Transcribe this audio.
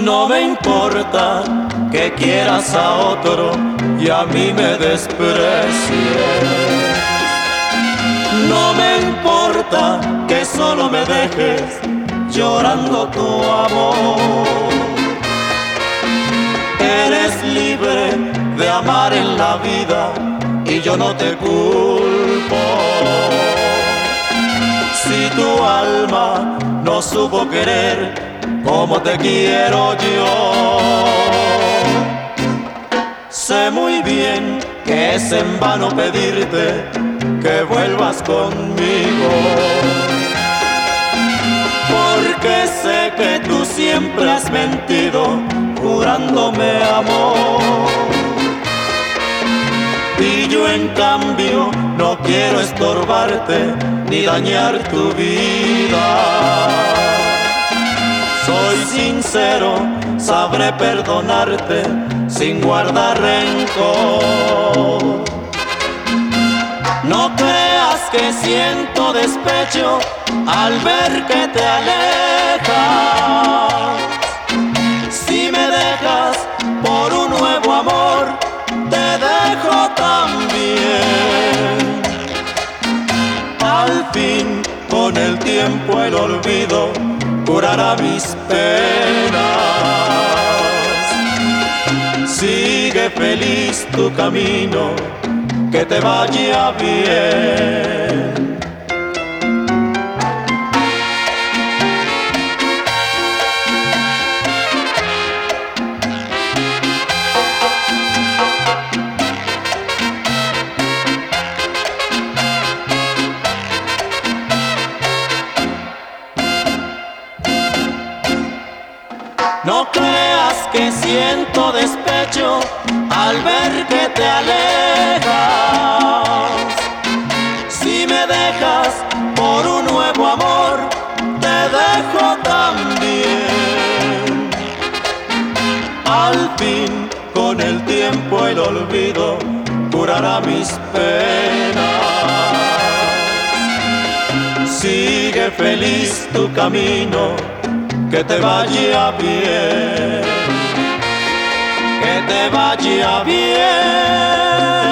No me importa que quieras a otro y a mí me desprecies. No me importa que solo me dejes llorando tu amor. Eres libre de amar en la vida y yo no te culpo. Si tu alma no supo querer como te quiero yo, sé muy bien que es en vano pedirte que vuelvas conmigo, porque sé que tú siempre has mentido jurándome amor. Y yo en cambio no quiero estorbarte ni dañar tu vida. Soy sincero, sabré perdonarte sin guardar rencor. No creas que siento despecho al ver que te alejas. Si me dejas por un nuevo amor, te dejo también. Al fin, con el tiempo el olvido curará mis penas. Sigue feliz tu camino, que te vaya bien. No creas que siento despecho al ver que te alejas. Si me dejas por un nuevo amor, te dejo también. Al fin, con el tiempo el olvido curará mis penas. Sigue feliz tu camino, que te vaya bien, que te vaya bien.